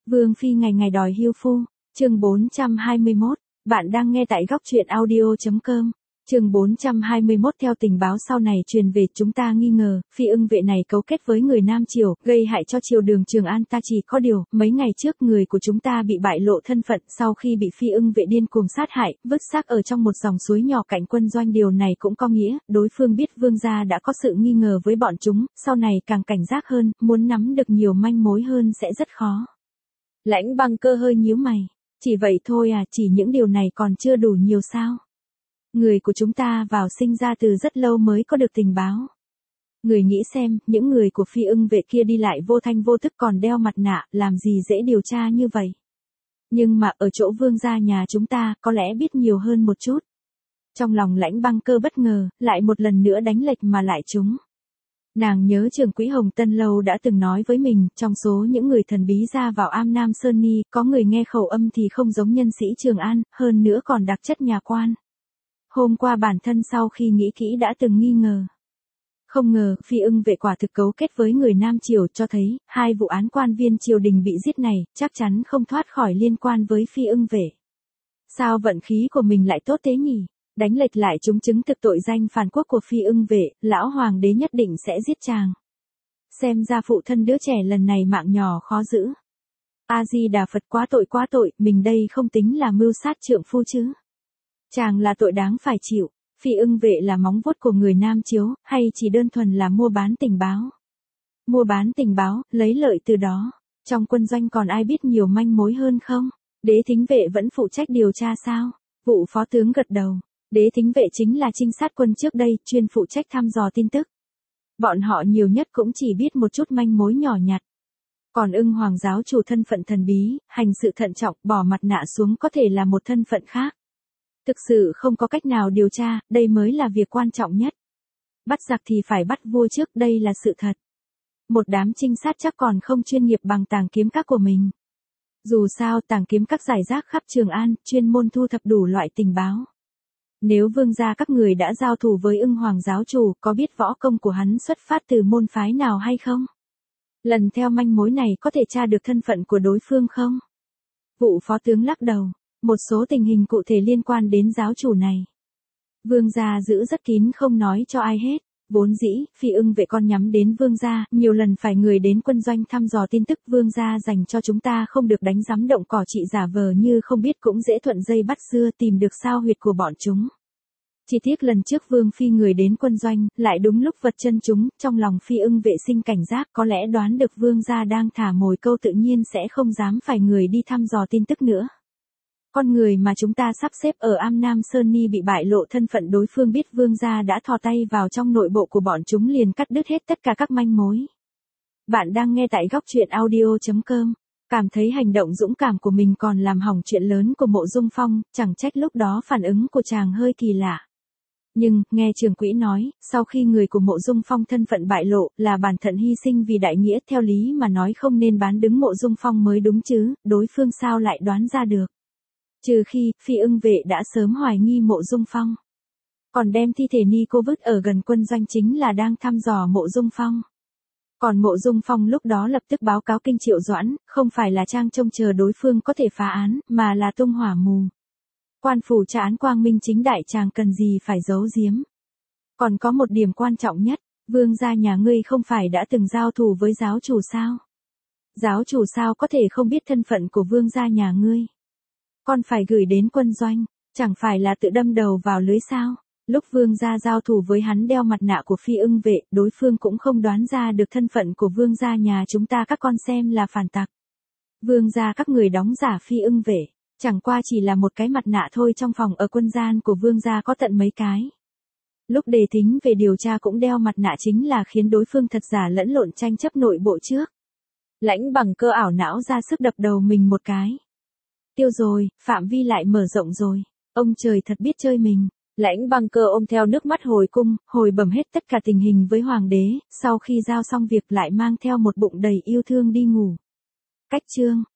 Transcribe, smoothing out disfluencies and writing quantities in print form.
Vương phi ngày ngày đòi hưu phu, chương 421, bạn đang nghe tại góc truyện audio.com. Chương 421 theo tình báo sau này truyền về chúng ta nghi ngờ, phi ưng vệ này cấu kết với người Nam Triều, gây hại cho triều đường Trường An ta chỉ có điều, mấy ngày trước người của chúng ta bị bại lộ thân phận sau khi bị phi ưng vệ điên cuồng sát hại, vứt xác ở trong một dòng suối nhỏ cạnh quân doanh điều này cũng có nghĩa, đối phương biết vương gia đã có sự nghi ngờ với bọn chúng, sau này càng cảnh giác hơn, muốn nắm được nhiều manh mối hơn sẽ rất khó. Lãnh Băng Cơ hơi nhíu mày, chỉ vậy thôi à, chỉ những điều này còn chưa đủ nhiều sao? Người của chúng ta vào sinh ra từ rất lâu mới có được tình báo. Người nghĩ xem, những người của phi ưng vệ kia đi lại vô thanh vô thức còn đeo mặt nạ, làm gì dễ điều tra như vậy. Nhưng mà ở chỗ vương gia nhà chúng ta, có lẽ biết nhiều hơn một chút. Trong lòng Lãnh Băng Cơ bất ngờ, lại một lần nữa đánh lệch mà lại trúng. Nàng nhớ trưởng quỹ Hồng Tân Lâu đã từng nói với mình, trong số những người thần bí ra vào Am Nam Sơn Ni, có người nghe khẩu âm thì không giống nhân sĩ Trường An, hơn nữa còn đặc chất nhà quan. Hôm qua bản thân sau khi nghĩ kỹ đã từng nghi ngờ. Không ngờ, phi ưng vệ quả thực cấu kết với người Nam Triều cho thấy, hai vụ án quan viên triều đình bị giết này, chắc chắn không thoát khỏi liên quan với phi ưng vệ. Sao vận khí của mình lại tốt thế nhỉ? Đánh lệch lại chúng chứng thực tội danh phản quốc của phi ưng vệ, lão hoàng đế nhất định sẽ giết chàng. Xem ra phụ thân đứa trẻ lần này mạng nhỏ khó giữ. A-di-đà Phật, quá tội, mình đây không tính là mưu sát trượng phu chứ. Chàng là tội đáng phải chịu, phi ưng vệ là móng vuốt của người Nam Chiếu, hay chỉ đơn thuần là mua bán tình báo? Mua bán tình báo, lấy lợi từ đó. Trong quân doanh còn ai biết nhiều manh mối hơn không? Đế Thính Vệ vẫn phụ trách điều tra sao? Vụ phó tướng gật đầu. Đế Thính Vệ chính là trinh sát quân trước đây, chuyên phụ trách thăm dò tin tức. Bọn họ nhiều nhất cũng chỉ biết một chút manh mối nhỏ nhặt. Còn Ưng Hoàng giáo chủ thân phận thần bí, hành sự thận trọng, bỏ mặt nạ xuống có thể là một thân phận khác. Thực sự không có cách nào điều tra, đây mới là việc quan trọng nhất. Bắt giặc thì phải bắt vua trước, đây là sự thật. Một đám trinh sát chắc còn không chuyên nghiệp bằng tàng kiếm các của mình. Dù sao tàng kiếm các rải rác khắp Trường An, chuyên môn thu thập đủ loại tình báo. Nếu vương gia các người đã giao thủ với Ưng Hoàng giáo chủ, có biết võ công của hắn xuất phát từ môn phái nào hay không? Lần theo manh mối này có thể tra được thân phận của đối phương không? Vụ phó tướng lắc đầu. Một số tình hình cụ thể liên quan đến giáo chủ này. Vương gia giữ rất kín không nói cho ai hết. Vốn dĩ, phi ưng vệ con nhắm đến vương gia, nhiều lần phải người đến quân doanh thăm dò tin tức vương gia dành cho chúng ta không được đánh giám động cỏ trị giả vờ như không biết cũng dễ thuận dây bắt dưa tìm được sao huyệt của bọn chúng. Chỉ tiếc lần trước vương phi người đến quân doanh, lại đúng lúc vật chân chúng, trong lòng phi ưng vệ sinh cảnh giác có lẽ đoán được vương gia đang thả mồi câu tự nhiên sẽ không dám phải người đi thăm dò tin tức nữa. Con người mà chúng ta sắp xếp ở Am Nam Sơn Ni bị bại lộ thân phận đối phương biết vương gia đã thò tay vào trong nội bộ của bọn chúng liền cắt đứt hết tất cả các manh mối. Bạn đang nghe tại góc truyện audio.com. Cảm thấy hành động dũng cảm của mình còn làm hỏng chuyện lớn của Mộ Dung Phong, chẳng trách lúc đó phản ứng của chàng hơi kỳ lạ. Nhưng, nghe trưởng quỹ nói, sau khi người của Mộ Dung Phong thân phận bại lộ, là bản thân hy sinh vì đại nghĩa, theo lý mà nói không nên bán đứng Mộ Dung Phong mới đúng chứ, đối phương sao lại đoán ra được. Trừ khi, phi ưng vệ đã sớm hoài nghi Mộ Dung Phong. Còn đem thi thể ni cô vứt ở gần quân doanh chính là đang thăm dò Mộ Dung Phong. Còn Mộ Dung Phong lúc đó lập tức báo cáo kinh Triệu Doãn, không phải là trang trông chờ đối phương có thể phá án, mà là tung hỏa mù. Quan phủ tra án quang minh chính đại chàng cần gì phải giấu giếm. Còn có một điểm quan trọng nhất, vương gia nhà ngươi không phải đã từng giao thủ với giáo chủ sao? Giáo chủ sao có thể không biết thân phận của vương gia nhà ngươi? Còn phải gửi đến quân doanh, chẳng phải là tự đâm đầu vào lưới sao? Lúc vương gia giao thủ với hắn đeo mặt nạ của phi ưng vệ, đối phương cũng không đoán ra được thân phận của vương gia nhà chúng ta các con xem là phản tặc. Vương gia các người đóng giả phi ưng vệ, chẳng qua chỉ là một cái mặt nạ thôi, trong phòng ở quân gian của vương gia có tận mấy cái. Lúc Đề Thính về điều tra cũng đeo mặt nạ chính là khiến đối phương thật giả lẫn lộn tranh chấp nội bộ trước. Lãnh Bằng Cơ ảo não ra sức đập đầu mình một cái. Tiêu rồi, phạm vi lại mở rộng rồi. Ông trời thật biết chơi mình. Lãnh Băng Cơ ôm theo nước mắt hồi cung, hồi bẩm hết tất cả tình hình với hoàng đế, sau khi giao xong việc lại mang theo một bụng đầy yêu thương đi ngủ. Cách chương